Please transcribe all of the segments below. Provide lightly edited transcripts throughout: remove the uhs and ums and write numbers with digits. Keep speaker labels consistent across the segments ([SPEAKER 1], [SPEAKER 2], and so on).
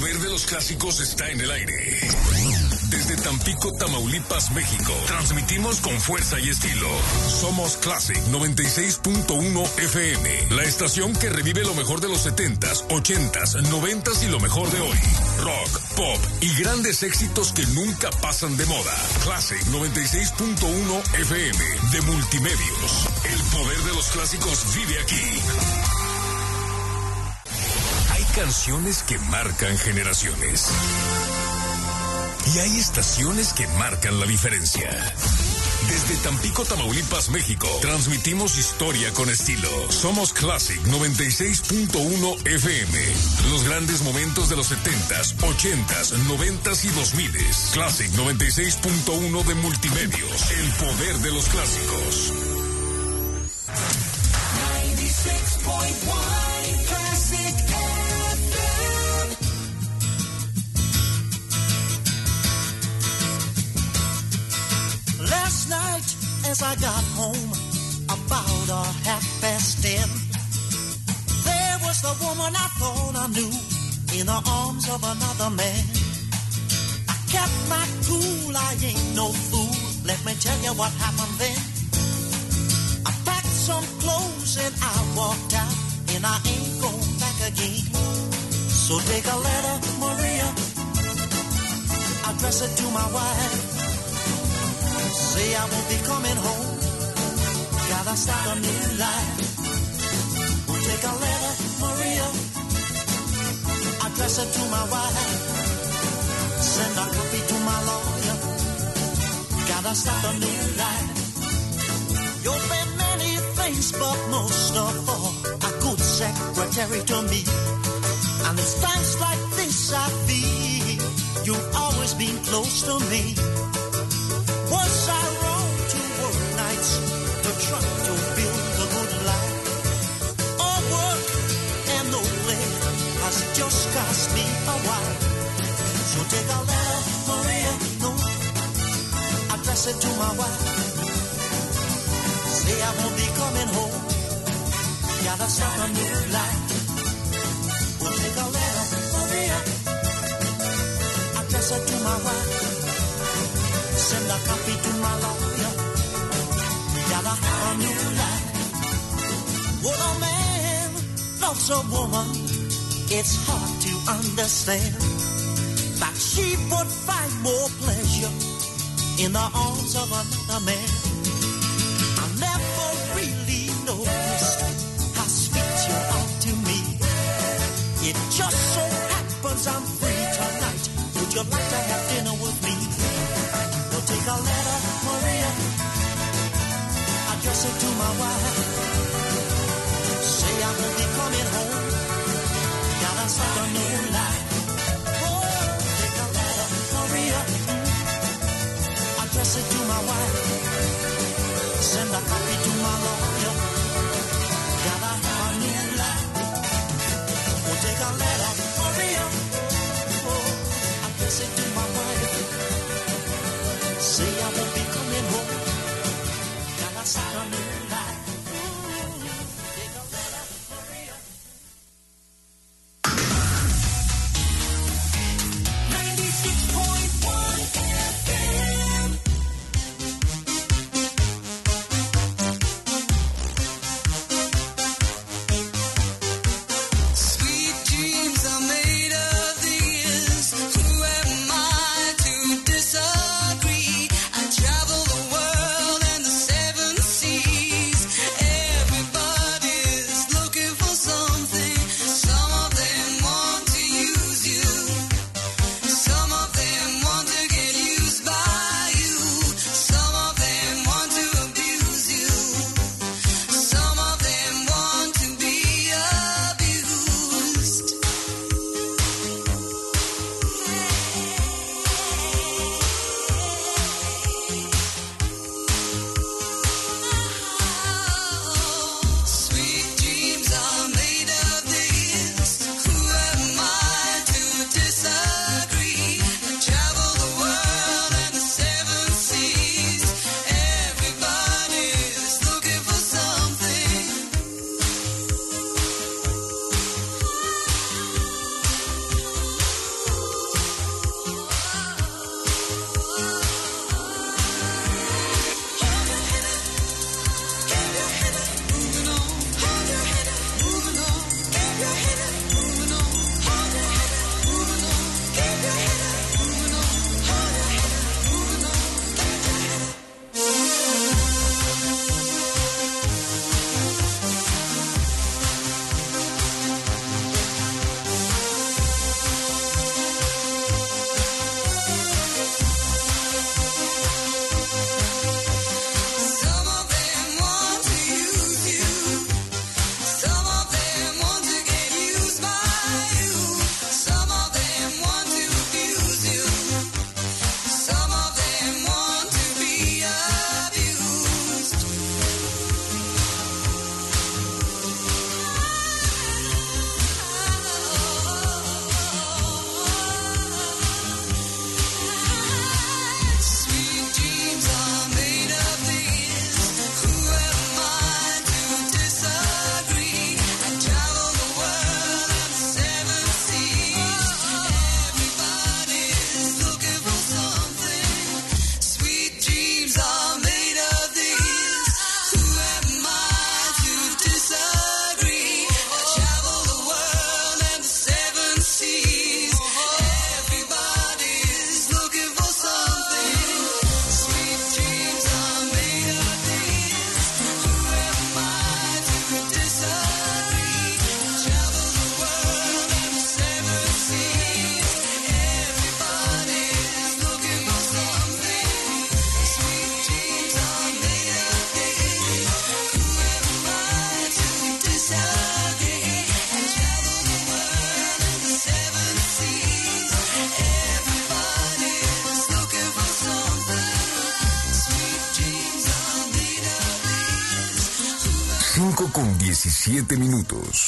[SPEAKER 1] poder de los clásicos está en el aire. Desde Tampico, Tamaulipas, México, transmitimos con fuerza y estilo. Somos Classic 96.1 FM, la estación que revive lo mejor de los 70s, 80s, 90s y lo mejor de hoy. Rock, pop y grandes éxitos que nunca pasan de moda. Classic 96.1 FM de Multimedios. El poder de los clásicos vive aquí. Hay canciones que marcan generaciones. Y hay estaciones que marcan la diferencia. Desde Tampico, Tamaulipas, México, transmitimos historia con estilo. Somos Classic 96.1 FM. Los grandes momentos de los 70s, 80s, 90s y 2000s. Classic 96.1 de Multimedios. El poder de los clásicos.
[SPEAKER 2] 96.1 Classic FM. Last night as I got home about 10:30, there was the woman I thought I knew in the arms of another man. I kept my cool, I ain't no fool. Let me tell you what happened then. I packed some clothes and I walked out, and I ain't going back again. So take a letter, Maria, address it to my wife. Say I won't be coming home, gotta start a new life. We'll take a letter, Maria, address it to my wife. Send a copy to my lawyer, gotta start a new life. You've been many things, but most of all, a good secretary to me. And it's times like this I feel you've always been close to me. Was I wrong to work nights to try to build a good life? All work and no play has just cost me a while. So take a letter, Maria, no, address it to my wife. Say I won't be coming home, gotta start a new life. We'll take a letter, Maria, address it to my wife. Send a copy to my lawyer, gotta have a new life. When a man loves a woman, it's hard to understand that she would find more pleasure in the arms of another man. I never really noticed how sweet you are to me. It just so happens I'm free tonight. Would you like to have dinner with me? Take a letter, Maria, address it to my wife. Say I won't be coming home, gotta start a new life. Oh, take a letter, Maria, address it to my wife. Send a copy to my lawyer, gotta have a new life. Oh, take a letter, Maria, oh, address it to my wife. Say I won't be coming home, gotta start a new life. Take a letter, Maria. 96.1 FM. Sweet dreams are made of these. Who am I?
[SPEAKER 1] 5:17.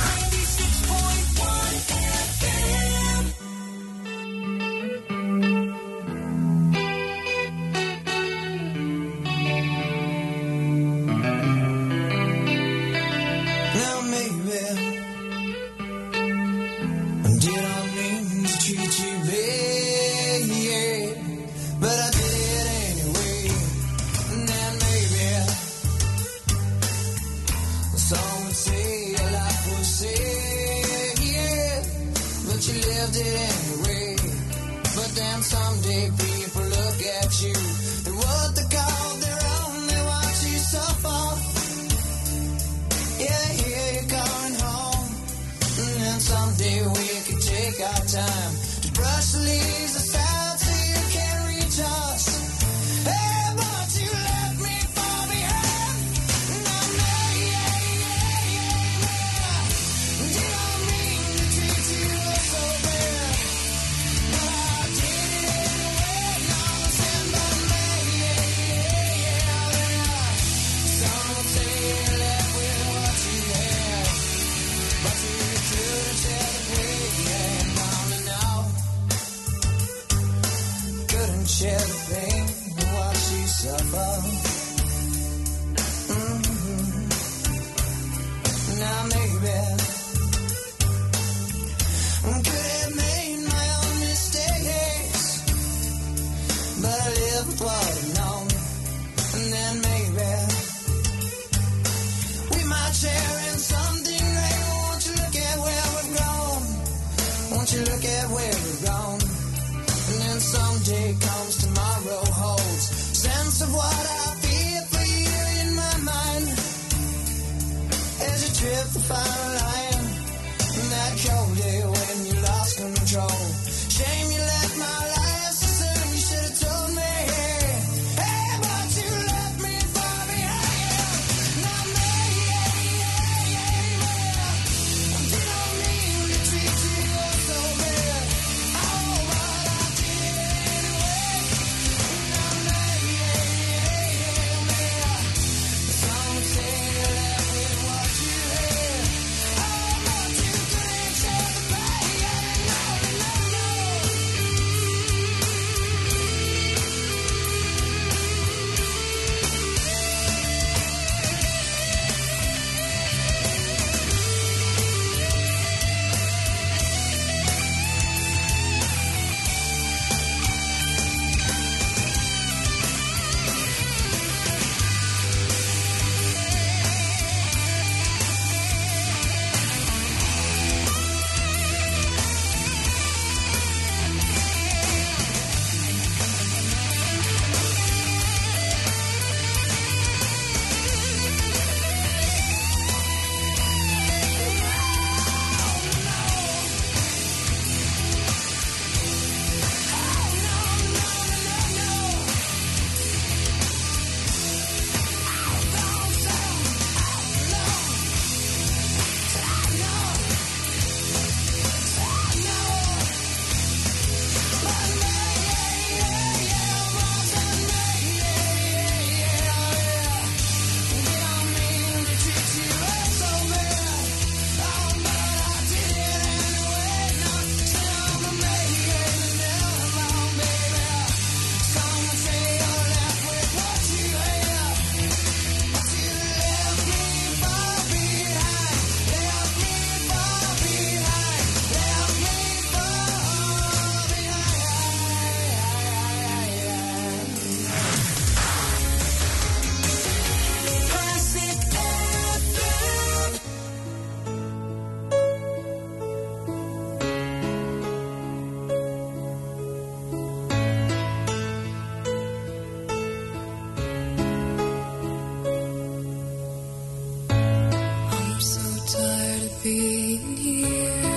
[SPEAKER 3] being here,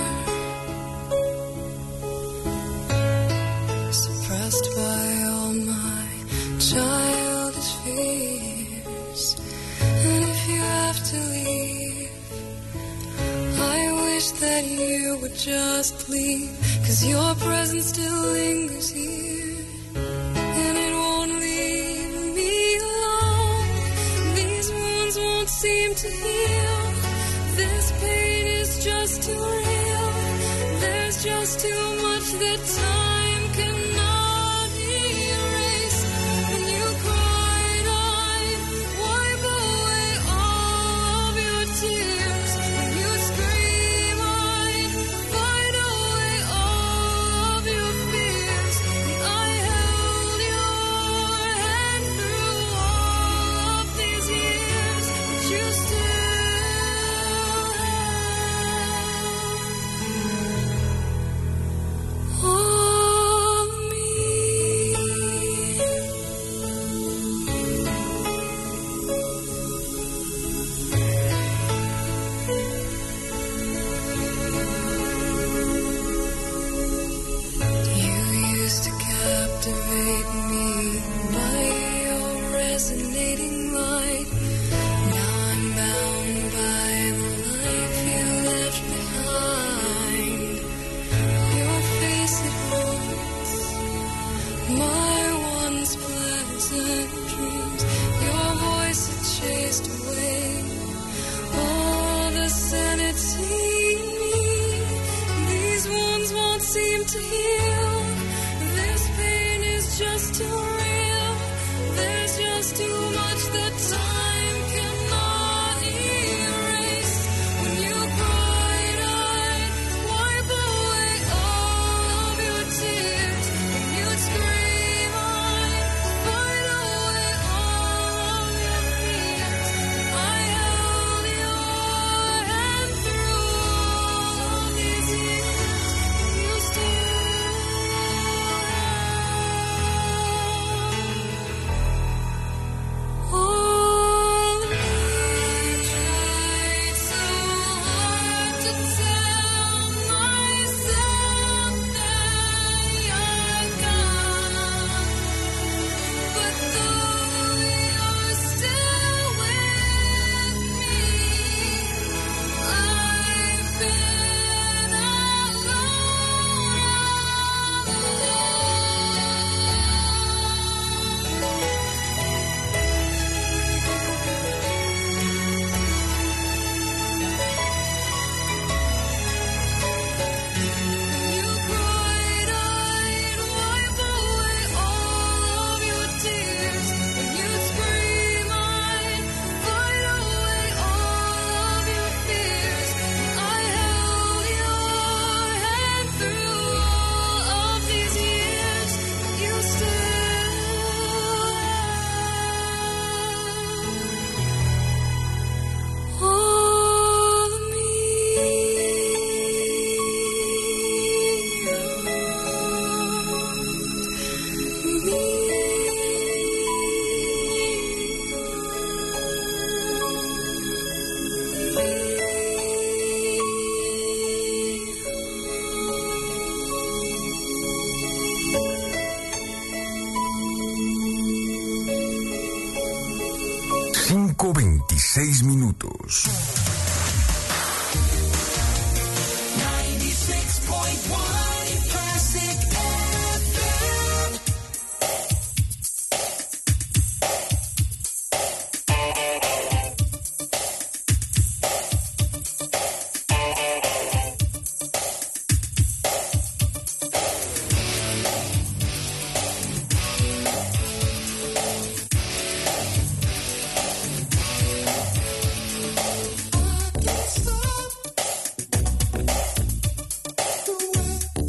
[SPEAKER 3] suppressed by all my childish fears. And if you have to leave, I wish that you would just leave, 'cause your presence still lingers here, and it won't leave me alone. These wounds won't seem seem to heal. This pain is just too real. There's just too much that time cannot erase. When you cried, I'd wipe away all of your tears. When you scream, I'd fight away all of your fears. And I held your hand through all of these years, but you still to heal. This pain is just too real. There's just too much that time cannot erase. When you cried, I'd wipe away all of your tears. When you'd scream, I'd fight away all of your fears. I held your hand through all of these years. You still
[SPEAKER 1] minutos.
[SPEAKER 2] 96.1 Classic FM.
[SPEAKER 3] Stop the way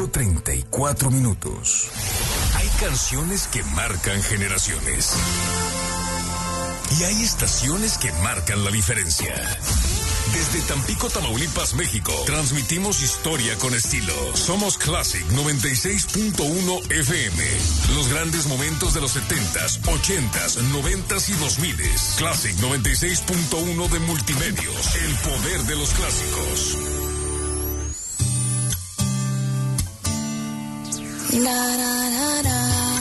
[SPEAKER 1] 5:34. Hay canciones que marcan generaciones. Y hay estaciones que marcan la diferencia. Desde Tampico, Tamaulipas, México, transmitimos historia con estilo. Somos Classic 96.1 FM. Los grandes momentos de los 70s, 80s, 90s y 2000s. Classic 96.1 de Multimedios. El poder de los clásicos.
[SPEAKER 3] Na, na, na, na.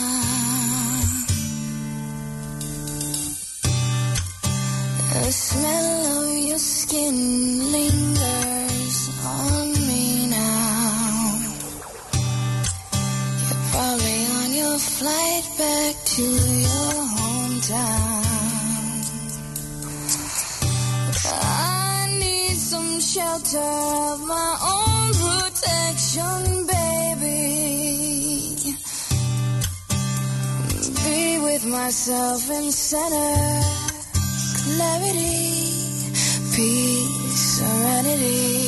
[SPEAKER 3] The smell of your skin lingers on me now. You're probably on your flight back to your hometown. I need some shelter of my own protection, baby. Be with myself and center. Clarity, peace, serenity.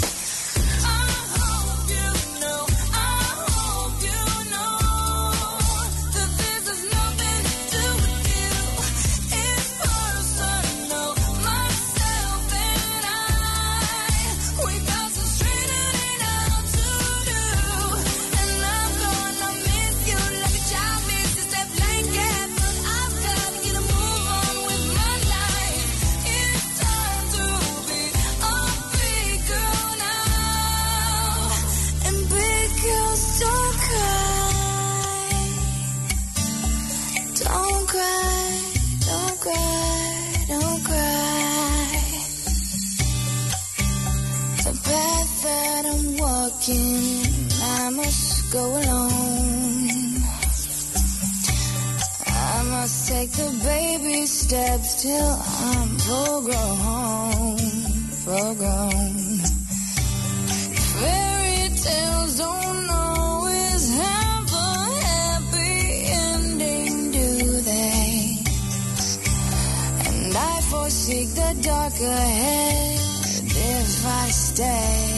[SPEAKER 3] I must go alone. I must take the baby steps till I'm full grown. Fairy tales don't always have a happy ending, do they? And I foresee the dark ahead if I stay.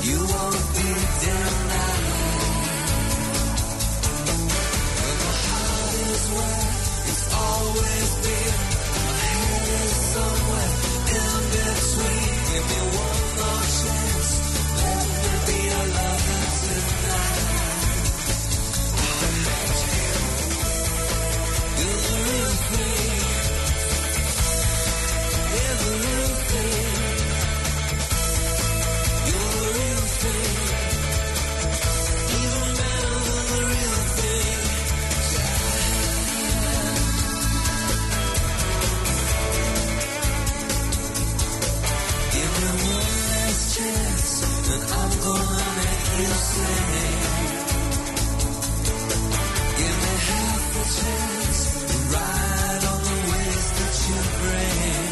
[SPEAKER 4] You won't be denied. And my heart is where it's always been. My head is somewhere in between. Give me one more chance. Let me be a lover tonight. You're the real thing. You're the real thing. You're the real thing. Even better than the real thing. Give me one last chance, and I'm gonna make you sing. Give me half a chance to ride on the waves that you bring.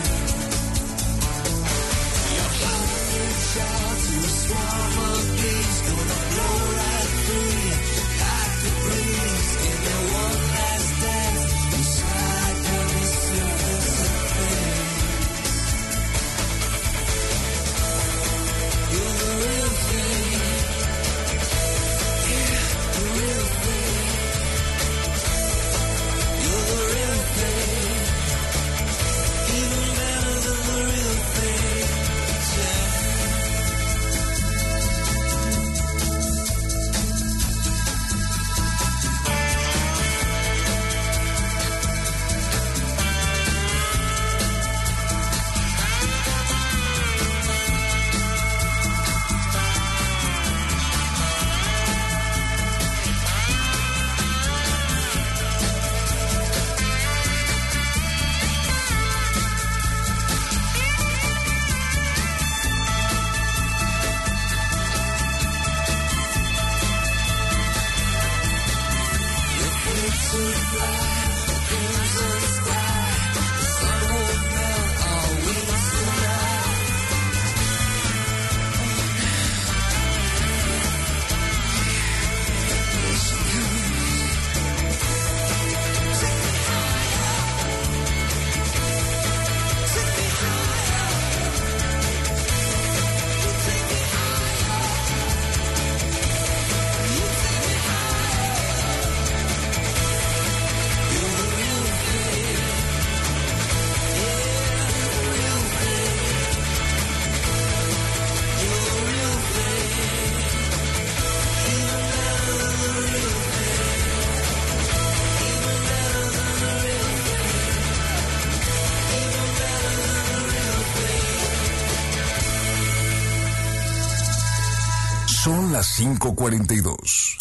[SPEAKER 4] Your heart reach out to a swarm of bees, gonna blow right through you like the breeze. Give me one last dance, inside on the surface of things. You're the real thing. Yeah, the real thing. You're the real thing. Even better than the real thing. Yeah.
[SPEAKER 1] Son las 5:42.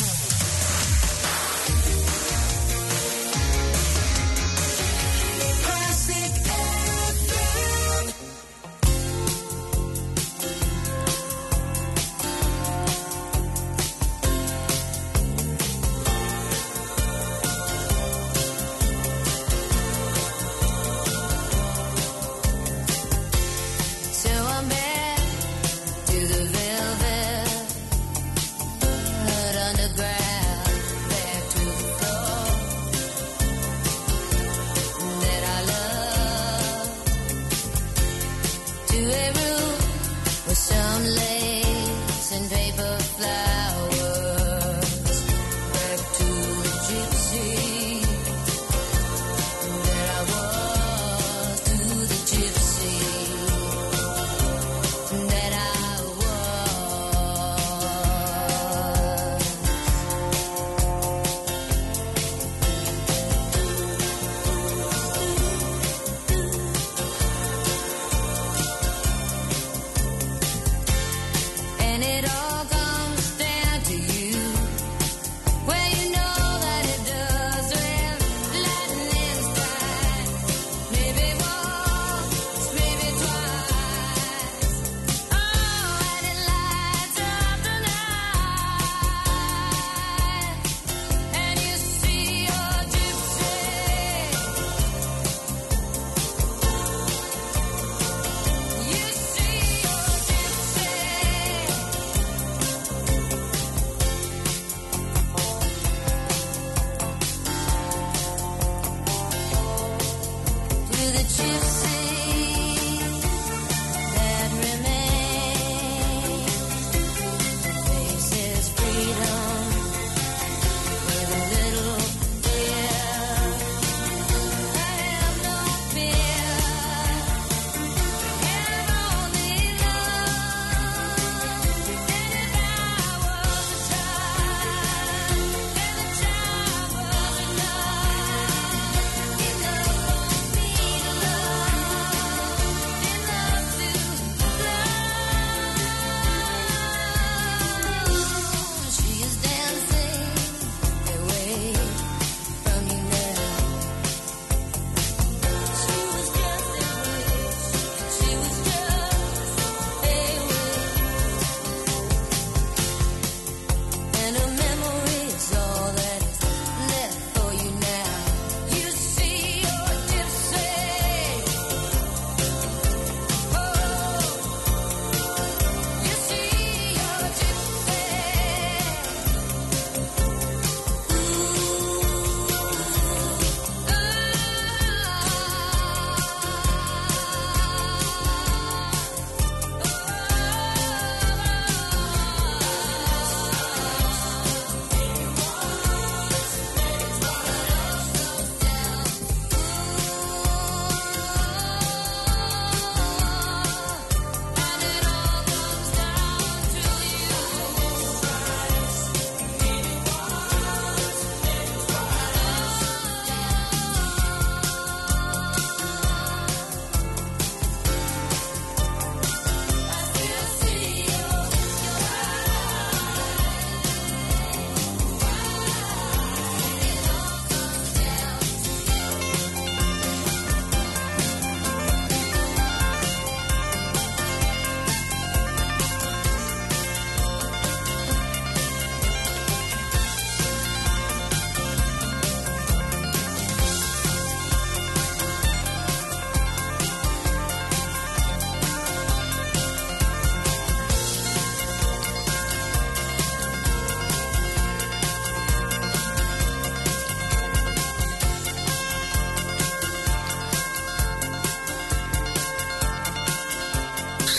[SPEAKER 3] So I'm back to the velvet underground.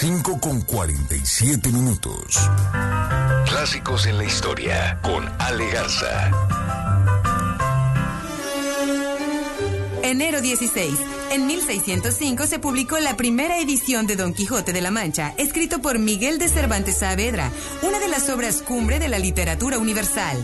[SPEAKER 1] 5:47. Clásicos en la historia con Ale Garza.
[SPEAKER 5] Enero 16. En 1605 se publicó la primera edición de Don Quijote de la Mancha, escrito por Miguel de Cervantes Saavedra, una de las obras cumbre de la literatura universal.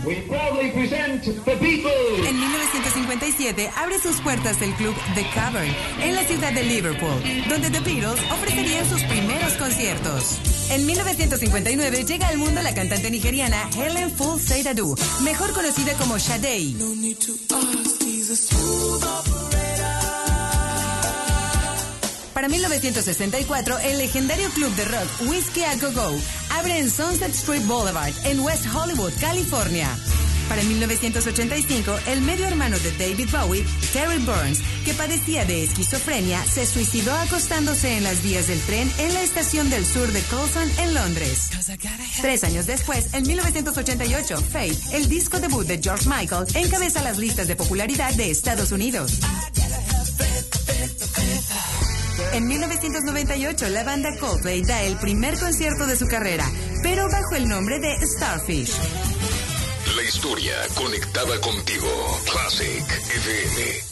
[SPEAKER 5] En 1957 abre sus puertas el club The Cavern, en la ciudad de Liverpool, donde The Beatles ofrecerían sus primeros conciertos. En 1959 llega al mundo la cantante nigeriana Helen Full Said Adu, mejor conocida como Sade. Para 1964, el legendario club de rock Whiskey a Go Go abre en Sunset Street Boulevard, en West Hollywood, California. Para 1985, el medio hermano de David Bowie, Terry Burns, que padecía de esquizofrenia, se suicidó acostándose en las vías del tren en la estación del sur de Colson, en Londres. 3 años después, en 1988, Faith, el disco debut de George Michael, encabeza las listas de popularidad de Estados Unidos. En 1998, la banda Coldplay da el primer concierto de su carrera, pero bajo el nombre de Starfish.
[SPEAKER 1] La historia conectada contigo. Classic FM.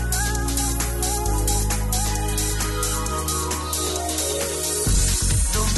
[SPEAKER 2] Don't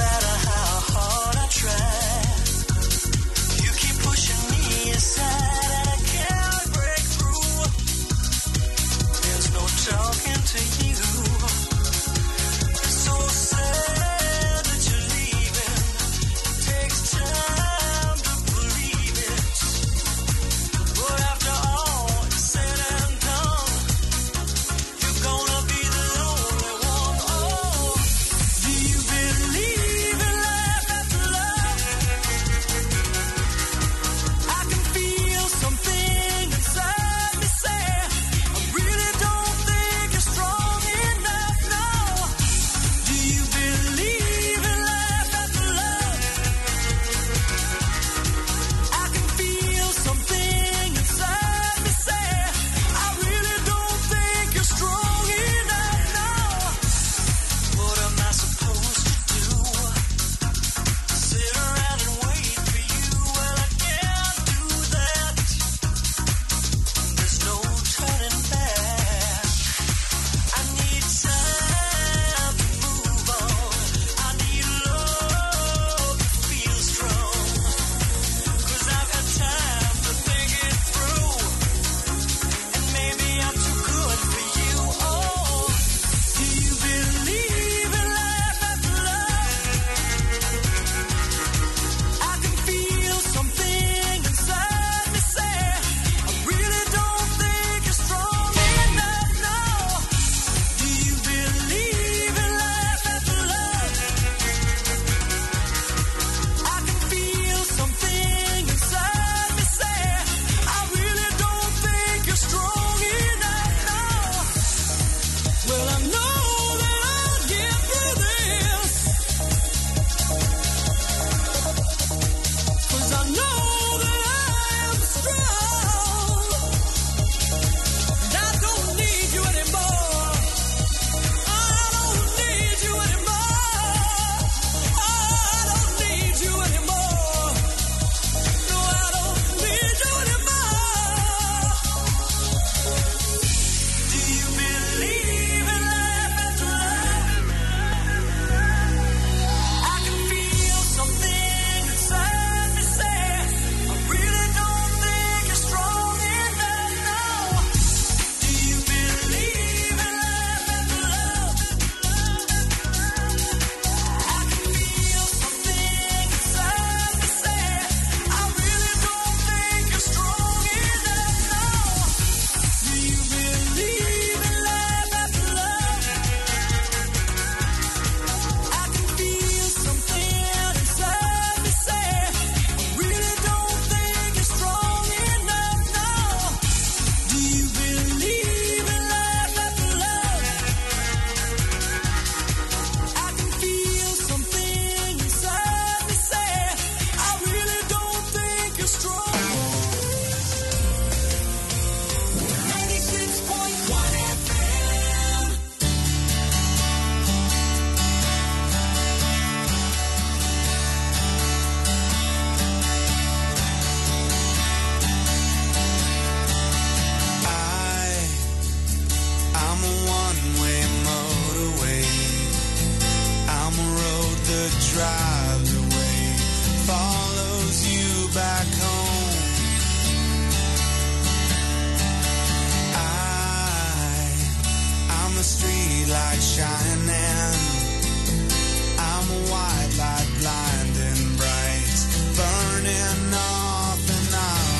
[SPEAKER 6] shining. I'm a white light, blinding bright, burning off and on.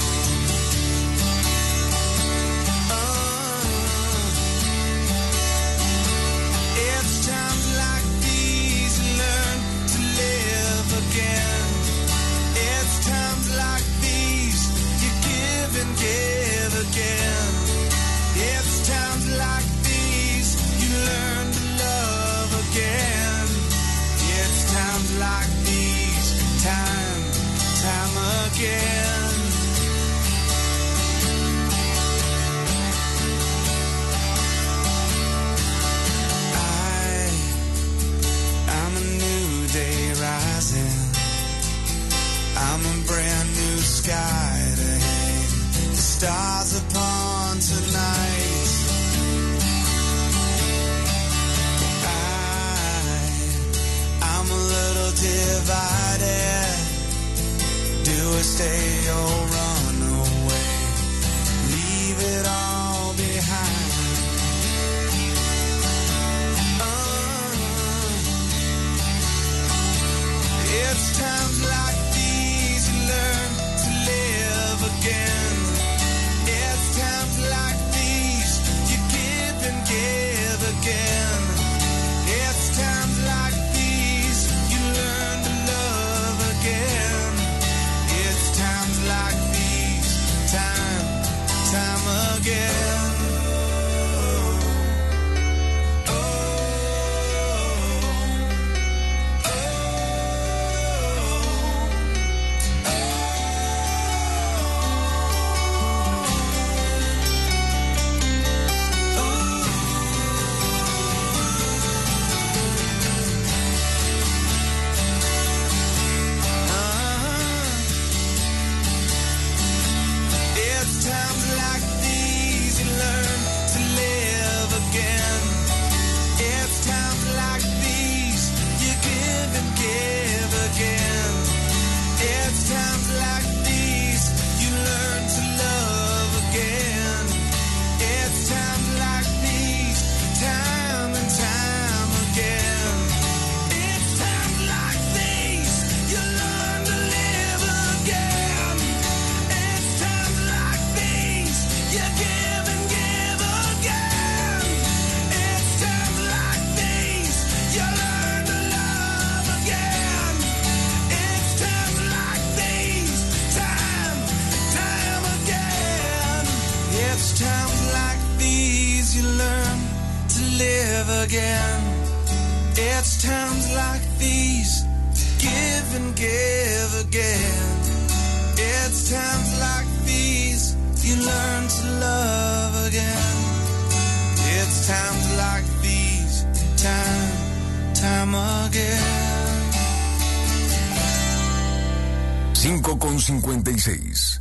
[SPEAKER 6] It's times like these you learn to live again. It's times like these you give and give again. It's times like these you learn to love again. It's times like these, time again. I'm a new day rising. I'm a brand new sky to hang the stars upon tonight. I'm a little divided. Do I stay or run away? Leave it all behind. It's times like these you learn to live again. It's times like these you give and give again. It's times like these you learn to love again. It's times like these, time again. Again, it's times like these, give and give again. It's times like these, you learn to love again. It's times like these, time again.
[SPEAKER 1] 5:56.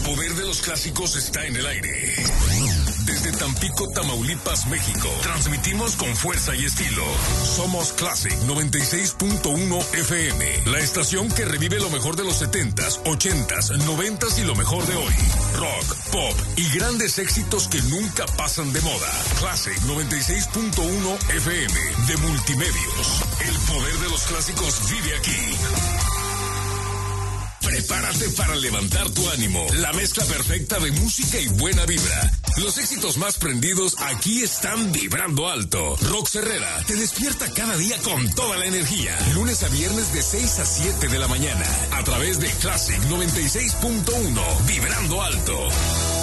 [SPEAKER 1] poder de los clásicos está en el aire. Desde Tampico, Tamaulipas, México, transmitimos con fuerza y estilo. Somos Classic 96.1 FM, la estación que revive lo mejor de los 70s, 80s, 90s y lo mejor de hoy. Rock, pop y grandes éxitos que nunca pasan de moda. Classic 96.1 FM de Multimedios. El poder de los clásicos vive aquí. Prepárate para levantar tu ánimo. La mezcla perfecta de música y buena vibra. Los éxitos más prendidos aquí están vibrando alto. Rox Herrera te despierta cada día con toda la energía. Lunes a viernes de 6 a 7 de la mañana. A través de Classic 96.1. Vibrando alto.